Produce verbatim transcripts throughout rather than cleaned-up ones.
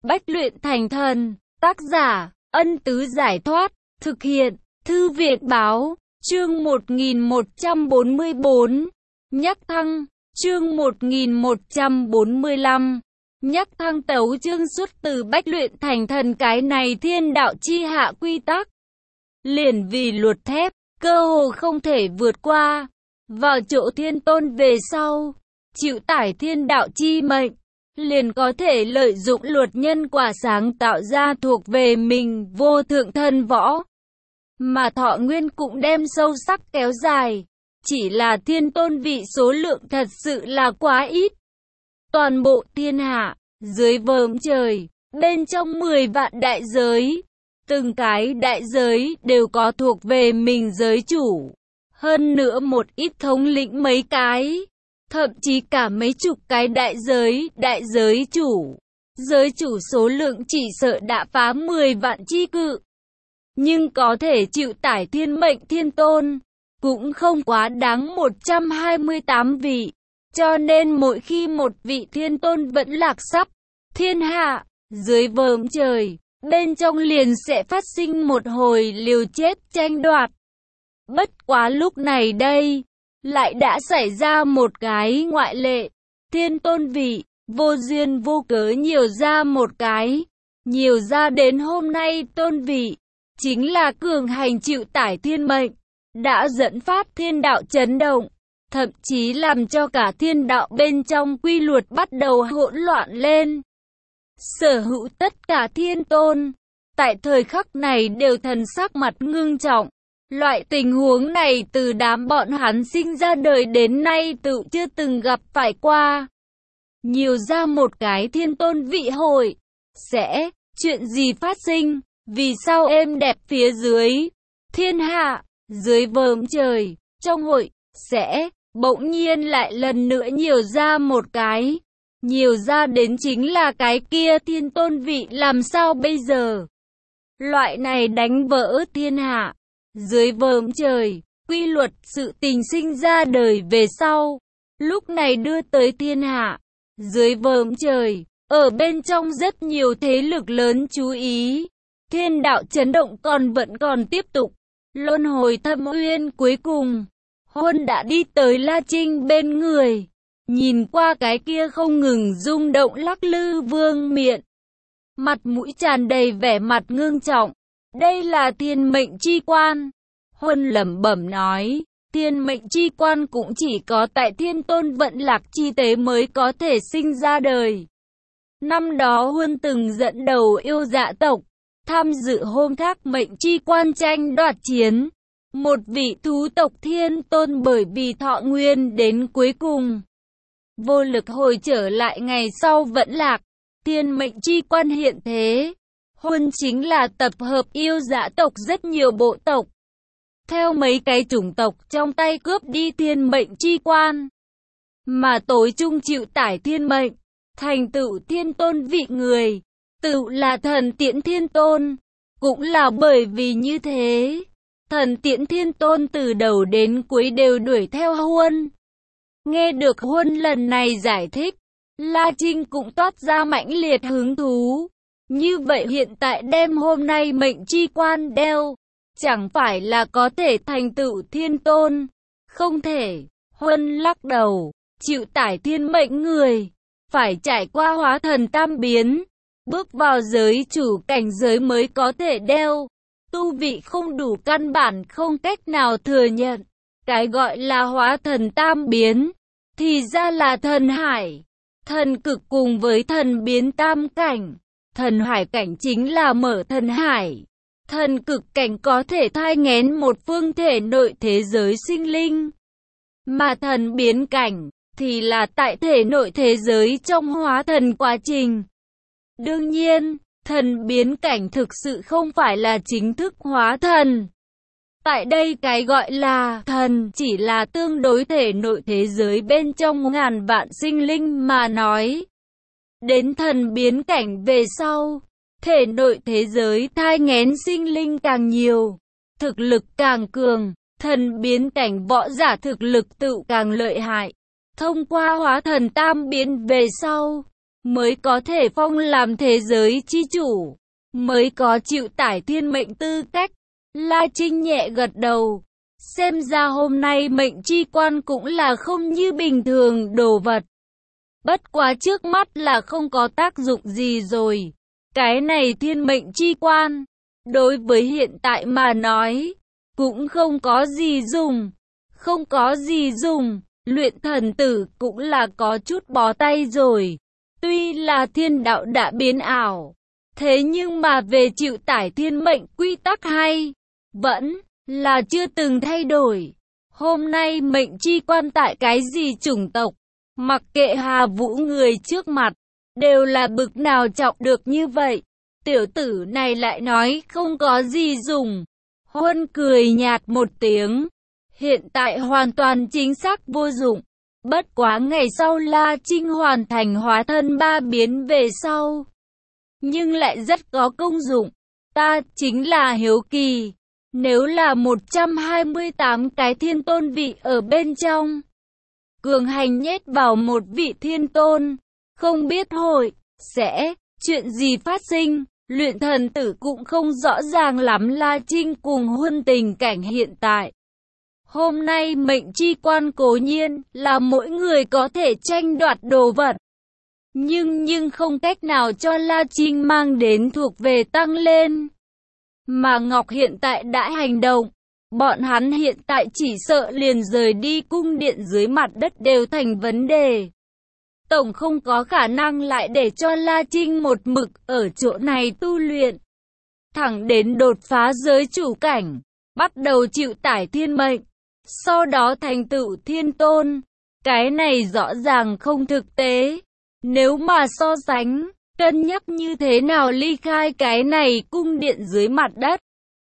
Bách luyện thành thần. Tác giả, Ân Tứ Giải Thoát. Thực hiện, Thư viện Báo. Chương một nghìn một trăm bốn mươi bốn. Nhắc thăng. Chương một nghìn một trăm bốn mươi lăm. Nhắc thăng tấu chương xuất từ bách luyện thành thần. Cái này thiên đạo chi hạ quy tắc, liền vì luật thép, cơ hồ không thể vượt qua. Vào chỗ thiên tôn về sau, chịu tải thiên đạo chi mệnh, liền có thể lợi dụng luật nhân quả sáng tạo ra thuộc về mình vô thượng thần võ. Mà thọ nguyên cũng đem sâu sắc kéo dài. Chỉ là thiên tôn vị số lượng thật sự là quá ít. Toàn bộ thiên hạ, dưới vòm trời, bên trong mười vạn đại giới, từng cái đại giới đều có thuộc về mình giới chủ. Hơn nữa một ít thống lĩnh mấy cái, thậm chí cả mấy chục cái đại giới, đại giới chủ. Giới chủ số lượng chỉ sợ đã phá mười vạn chi cự. Nhưng có thể chịu tải thiên mệnh thiên tôn, cũng không quá đáng một trăm hai mươi tám vị. Cho nên mỗi khi một vị thiên tôn vẫn lạc sắp thiên hạ, dưới vòm trời, bên trong liền sẽ phát sinh một hồi liều chết tranh đoạt. Bất quá lúc này đây, lại đã xảy ra một cái ngoại lệ. Thiên tôn vị, vô duyên vô cớ nhiều ra một cái. Nhiều ra đến hôm nay tôn vị, chính là cường hành chịu tải thiên mệnh, đã dẫn phát thiên đạo chấn động. Thậm chí làm cho cả thiên đạo bên trong quy luật bắt đầu hỗn loạn lên. Sở hữu tất cả thiên tôn, tại thời khắc này đều thần sắc mặt ngưng trọng. Loại tình huống này từ đám bọn hắn sinh ra đời đến nay tự chưa từng gặp phải qua. Nhiều ra một cái thiên tôn vị hội, sẽ, chuyện gì phát sinh, vì sao êm đẹp phía dưới, thiên hạ, dưới vòm trời, trong hội, sẽ, bỗng nhiên lại lần nữa nhiều ra một cái. Nhiều ra đến chính là cái kia thiên tôn vị, làm sao bây giờ? Loại này đánh vỡ thiên hạ, dưới vòm trời, quy luật sự tình sinh ra đời về sau, lúc này đưa tới thiên hạ, dưới vòm trời, ở bên trong rất nhiều thế lực lớn chú ý. Thiên đạo chấn động còn vẫn còn tiếp tục. Luân hồi thâm uyên cuối cùng, Huân đã đi tới La Trinh bên người, nhìn qua cái kia không ngừng rung động lắc lư vương miện, mặt mũi tràn đầy vẻ mặt ngưng trọng. Đây là thiên mệnh chi quan. Huân lẩm bẩm nói, thiên mệnh chi quan cũng chỉ có tại thiên tôn vận lạc chi tế mới có thể sinh ra đời. Năm đó Huân từng dẫn đầu yêu dạ tộc, tham dự hôm thác mệnh chi quan tranh đoạt chiến. Một vị thú tộc thiên tôn bởi vì thọ nguyên đến cuối cùng, vô lực hồi trở lại, ngày sau vẫn lạc. Thiên mệnh chi quan hiện thế. Huân chính là tập hợp yêu dã tộc rất nhiều bộ tộc, theo mấy cái chủng tộc trong tay cướp đi thiên mệnh chi quan, mà tối trung chịu tải thiên mệnh, thành tựu thiên tôn vị người, tự là thần tiễn thiên tôn. Cũng là bởi vì như thế, thần tiễn thiên tôn từ đầu đến cuối đều đuổi theo Huân. Nghe được Huân lần này giải thích, La Trinh cũng toát ra mãnh liệt hứng thú. Như vậy hiện tại đem hôm nay mệnh chi quan đeo, chẳng phải là có thể thành tựu thiên tôn? Không thể. Huân lắc đầu, chịu tải thiên mệnh người, phải trải qua hóa thần tam biến, bước vào giới chủ cảnh giới mới có thể đeo. Tu vị không đủ căn bản không cách nào thừa nhận. Cái gọi là hóa thần tam biến, thì ra là thần hải, thần cực cùng với thần biến tam cảnh. Thần hải cảnh chính là mở thần hải. Thần cực cảnh có thể thai nghén một phương thể nội thế giới sinh linh. Mà thần biến cảnh thì là tại thể nội thế giới trong hóa thần quá trình. Đương nhiên, thần biến cảnh thực sự không phải là chính thức hóa thần. Tại đây cái gọi là thần chỉ là tương đối thể nội thế giới bên trong ngàn vạn sinh linh mà nói. Đến thần biến cảnh về sau, thể nội thế giới thai nghén sinh linh càng nhiều, thực lực càng cường, thần biến cảnh võ giả thực lực tự càng lợi hại. Thông qua hóa thần tam biến về sau, mới có thể phong làm thế giới chi chủ, mới có chịu tải thiên mệnh tư cách. La Trinh nhẹ gật đầu. Xem ra hôm nay mệnh chi quan cũng là không như bình thường đồ vật. Bất quá trước mắt là không có tác dụng gì rồi. Cái này thiên mệnh chi quan, đối với hiện tại mà nói, cũng không có gì dùng. Không có gì dùng, luyện thần tử cũng là có chút bó tay rồi. Tuy là thiên đạo đã biến ảo, thế nhưng mà về chịu tải thiên mệnh quy tắc hay, vẫn là chưa từng thay đổi. Hôm nay mệnh chi quan tại cái gì chủng tộc, mặc kệ Hà Vũ người trước mặt, đều là bực nào trọng được như vậy. Tiểu tử này lại nói không có gì dùng. Huân cười nhạt một tiếng. Hiện tại hoàn toàn chính xác vô dụng. Bất quá ngày sau La Trinh hoàn thành hóa thân ba biến về sau, nhưng lại rất có công dụng. Ta chính là hiếu kỳ, nếu là một trăm hai mươi tám cái thiên tôn vị ở bên trong, cường hành nhét vào một vị thiên tôn, không biết hội sẽ chuyện gì phát sinh. Luyện thần tử cũng không rõ ràng lắm La Trinh cùng Huân tình cảnh hiện tại. Hôm nay mệnh chi quan cố nhiên là mỗi người có thể tranh đoạt đồ vật, nhưng nhưng không cách nào cho La Trinh mang đến thuộc về tăng lên. Mà Ngọc hiện tại đã hành động, bọn hắn hiện tại chỉ sợ liền rời đi cung điện dưới mặt đất đều thành vấn đề. Tổng không có khả năng lại để cho La Trinh một mực ở chỗ này tu luyện, thẳng đến đột phá giới chủ cảnh, bắt đầu chịu tải thiên mệnh, sau đó thành tựu thiên tôn. Cái này rõ ràng không thực tế. Nếu mà so sánh, cân nhắc như thế nào ly khai cái này cung điện dưới mặt đất,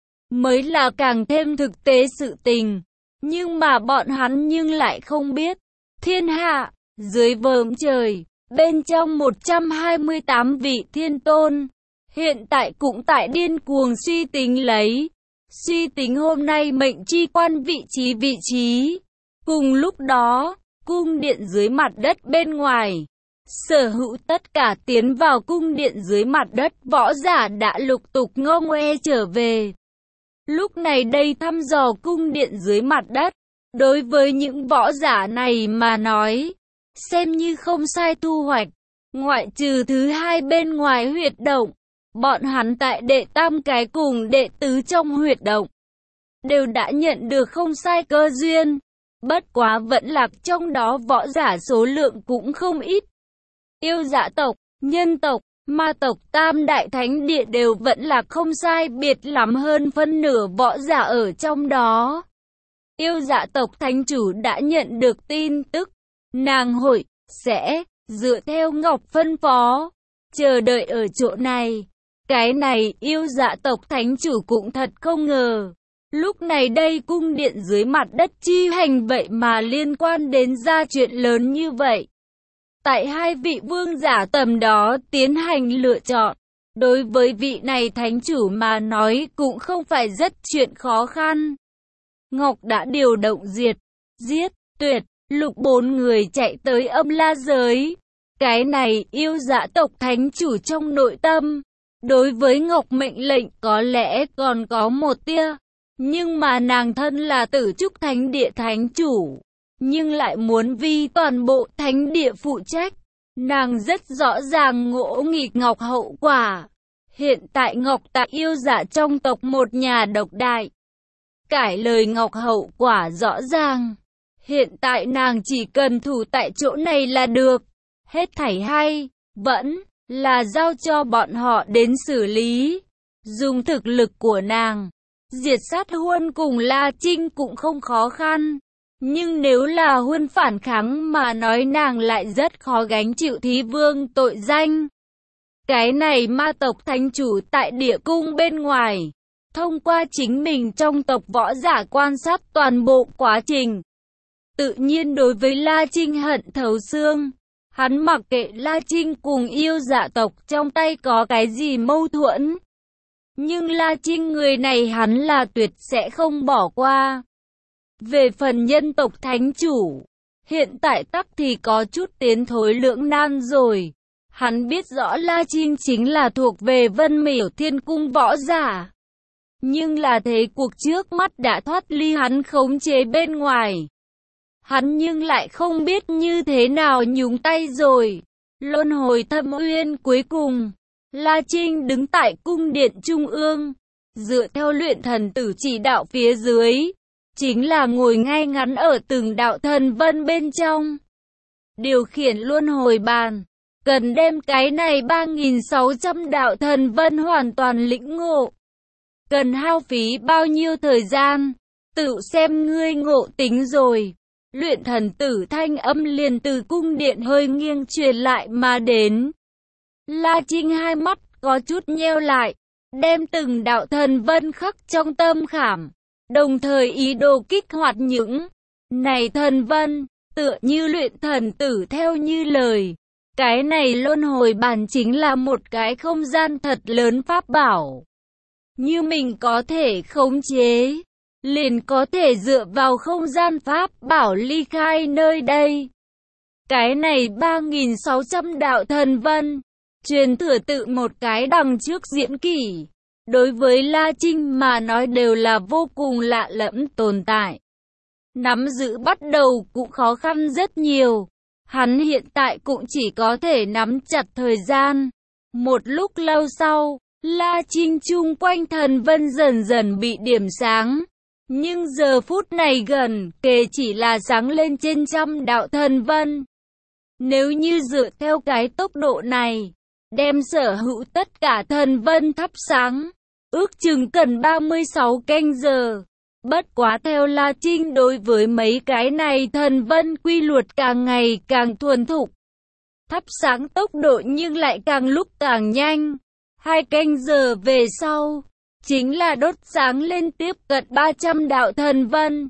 mới là càng thêm thực tế sự tình. Nhưng mà bọn hắn nhưng lại không biết, thiên hạ, dưới vòm trời, bên trong một trăm hai mươi tám vị thiên tôn, hiện tại cũng tại điên cuồng suy tính lấy. Suy tính hôm nay mệnh chi quan vị trí vị trí. Cùng lúc đó, cung điện dưới mặt đất bên ngoài, sở hữu tất cả tiến vào cung điện dưới mặt đất võ giả đã lục tục ngô ngoe trở về. Lúc này đây thăm dò cung điện dưới mặt đất, đối với những võ giả này mà nói, xem như không sai thu hoạch. Ngoại trừ thứ hai bên ngoài huyệt động, bọn hắn tại đệ tam cái cùng đệ tứ trong huyệt động, đều đã nhận được không sai cơ duyên. Bất quá vẫn lạc trong đó võ giả số lượng cũng không ít. Yêu dã tộc, nhân tộc, ma tộc tam đại thánh địa đều vẫn là không sai biệt lắm hơn phân nửa võ giả ở trong đó. Yêu dã tộc thánh chủ đã nhận được tin tức, nàng hội sẽ dựa theo Ngọc phân phó, chờ đợi ở chỗ này. Cái này yêu dã tộc thánh chủ cũng thật không ngờ. Lúc này đây cung điện dưới mặt đất chi hành vậy mà liên quan đến ra chuyện lớn như vậy. Tại hai vị vương giả tầm đó tiến hành lựa chọn, đối với vị này thánh chủ mà nói cũng không phải rất chuyện khó khăn. Ngọc đã điều động diệt, giết, tuyệt, lục bốn người chạy tới âm la giới. Cái này yêu dã tộc thánh chủ trong nội tâm, đối với Ngọc mệnh lệnh có lẽ còn có một tia. Nhưng mà nàng thân là tử trúc thánh địa thánh chủ, nhưng lại muốn vì toàn bộ thánh địa phụ trách. Nàng rất rõ ràng ngỗ nghịch Ngọc hậu quả. Hiện tại Ngọc tại yêu dã trong tộc một nhà độc đại. Cải lời Ngọc hậu quả rõ ràng. Hiện tại nàng chỉ cần thủ tại chỗ này là được. Hết thảy hay, vẫn là giao cho bọn họ đến xử lý. Dùng thực lực của nàng, diệt sát Huân cùng La Trinh cũng không khó khăn. Nhưng nếu là Huân phản kháng mà nói nàng lại rất khó gánh chịu thí vương tội danh. Cái này ma tộc thánh chủ tại địa cung bên ngoài, thông qua chính mình trong tộc võ giả quan sát toàn bộ quá trình. Tự nhiên đối với La Trinh hận thấu xương. Hắn mặc kệ La Trinh cùng yêu dạ tộc trong tay có cái gì mâu thuẫn. Nhưng La Trinh người này hắn là tuyệt sẽ không bỏ qua. Về phần nhân tộc thánh chủ, hiện tại tắc thì có chút tiến thối lưỡng nan rồi. Hắn biết rõ La Trinh chính là thuộc về Vân Miểu Thiên Cung võ giả. Nhưng là thế cuộc trước mắt đã thoát ly hắn khống chế bên ngoài. Hắn nhưng lại không biết như thế nào nhúng tay rồi. Luân hồi thâm uyên cuối cùng, La Trinh đứng tại cung điện trung ương, dựa theo luyện thần tử chỉ đạo phía dưới, chính là ngồi ngay ngắn ở từng đạo thần vân bên trong. Điều khiển luân hồi bàn, cần đem cái này ba nghìn sáu trăm đạo thần vân hoàn toàn lĩnh ngộ. Cần hao phí bao nhiêu thời gian, tự xem ngươi ngộ tính rồi. Luyện thần tử thanh âm liền từ cung điện hơi nghiêng truyền lại mà đến. La Trinh hai mắt có chút nheo lại, đem từng đạo thần vân khắc trong tâm khảm, đồng thời ý đồ kích hoạt những này thần vân, tựa như luyện thần tử theo như lời. Cái này luân hồi bàn chính là một cái không gian thật lớn pháp bảo. Như mình có thể khống chế, liền có thể dựa vào không gian pháp bảo ly khai nơi đây. Cái này ba nghìn sáu trăm đạo thần vân, truyền thừa tự một cái đằng trước diễn kỷ. Đối với La Trinh mà nói đều là vô cùng lạ lẫm tồn tại. Nắm giữ bắt đầu cũng khó khăn rất nhiều. Hắn hiện tại cũng chỉ có thể nắm chặt thời gian. Một lúc lâu sau, La Trinh chung quanh thần vân dần dần bị điểm sáng. Nhưng giờ phút này gần kề chỉ là sáng lên trên trăm đạo thần vân. Nếu như dựa theo cái tốc độ này, đem sở hữu tất cả thần vân thắp sáng, ước chừng cần ba mươi sáu canh giờ. Bất quá theo La Trinh đối với mấy cái này thần vân quy luật càng ngày càng thuần thục. Thắp sáng tốc độ nhưng lại càng lúc càng nhanh. Hai canh giờ về sau, chính là đốt sáng lên tiếp cận ba trăm đạo thần vân.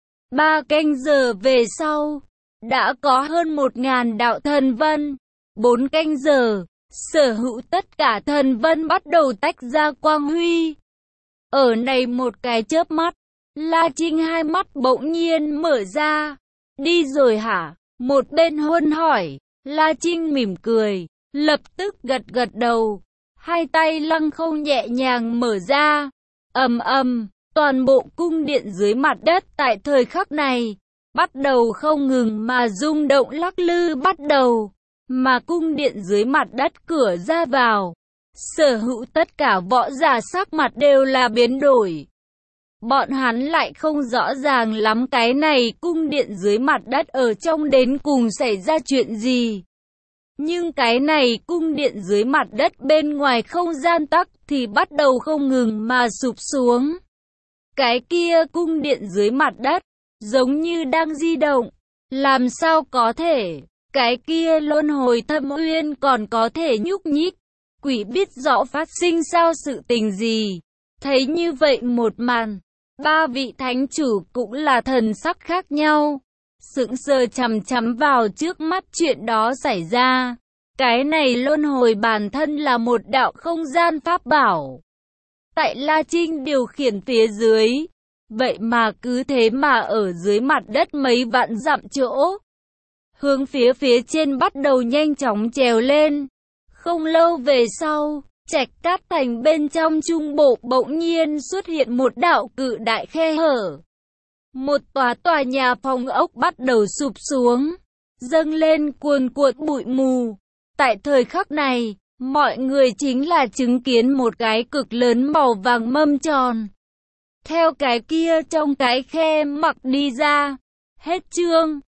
Ba canh giờ về sau, đã có hơn một nghìn đạo thần vân. Bốn canh giờ, sở hữu tất cả thần vân bắt đầu tách ra quang huy. Ở này một cái chớp mắt, La Trinh hai mắt bỗng nhiên mở ra. Đi rồi hả? Một bên Huân hỏi. La Trinh mỉm cười, lập tức gật gật đầu. Hai tay lăng không nhẹ nhàng mở ra. Ầm ầm, toàn bộ cung điện dưới mặt đất tại thời khắc này bắt đầu không ngừng mà rung động lắc lư bắt đầu. Mà cung điện dưới mặt đất cửa ra vào, sở hữu tất cả võ giả sắc mặt đều là biến đổi. Bọn hắn lại không rõ ràng lắm cái này cung điện dưới mặt đất ở trong đến cùng xảy ra chuyện gì. Nhưng cái này cung điện dưới mặt đất bên ngoài không gian tắc thì bắt đầu không ngừng mà sụp xuống. Cái kia cung điện dưới mặt đất, giống như đang di động. Làm sao có thể, cái kia luân hồi thâm uyên còn có thể nhúc nhích. Quỷ biết rõ phát sinh sao sự tình gì. Thấy như vậy một màn, ba vị thánh chủ cũng là thần sắc khác nhau. Sững sờ chằm chằm vào trước mắt chuyện đó xảy ra. Cái này luân hồi bản thân là một đạo không gian pháp bảo. Tại La Trinh điều khiển phía dưới, vậy mà cứ thế mà ở dưới mặt đất mấy vạn dặm chỗ. Hướng phía phía trên bắt đầu nhanh chóng trèo lên. Không lâu về sau, Trạch Cát Thành bên trong trung bộ bỗng nhiên xuất hiện một đạo cự đại khe hở. Một tòa tòa nhà phòng ốc bắt đầu sụp xuống, dâng lên cuồn cuộn bụi mù. Tại thời khắc này, mọi người chính là chứng kiến một cái cực lớn màu vàng mâm tròn. Theo cái kia trong cái khe mặc đi ra. Hết chương.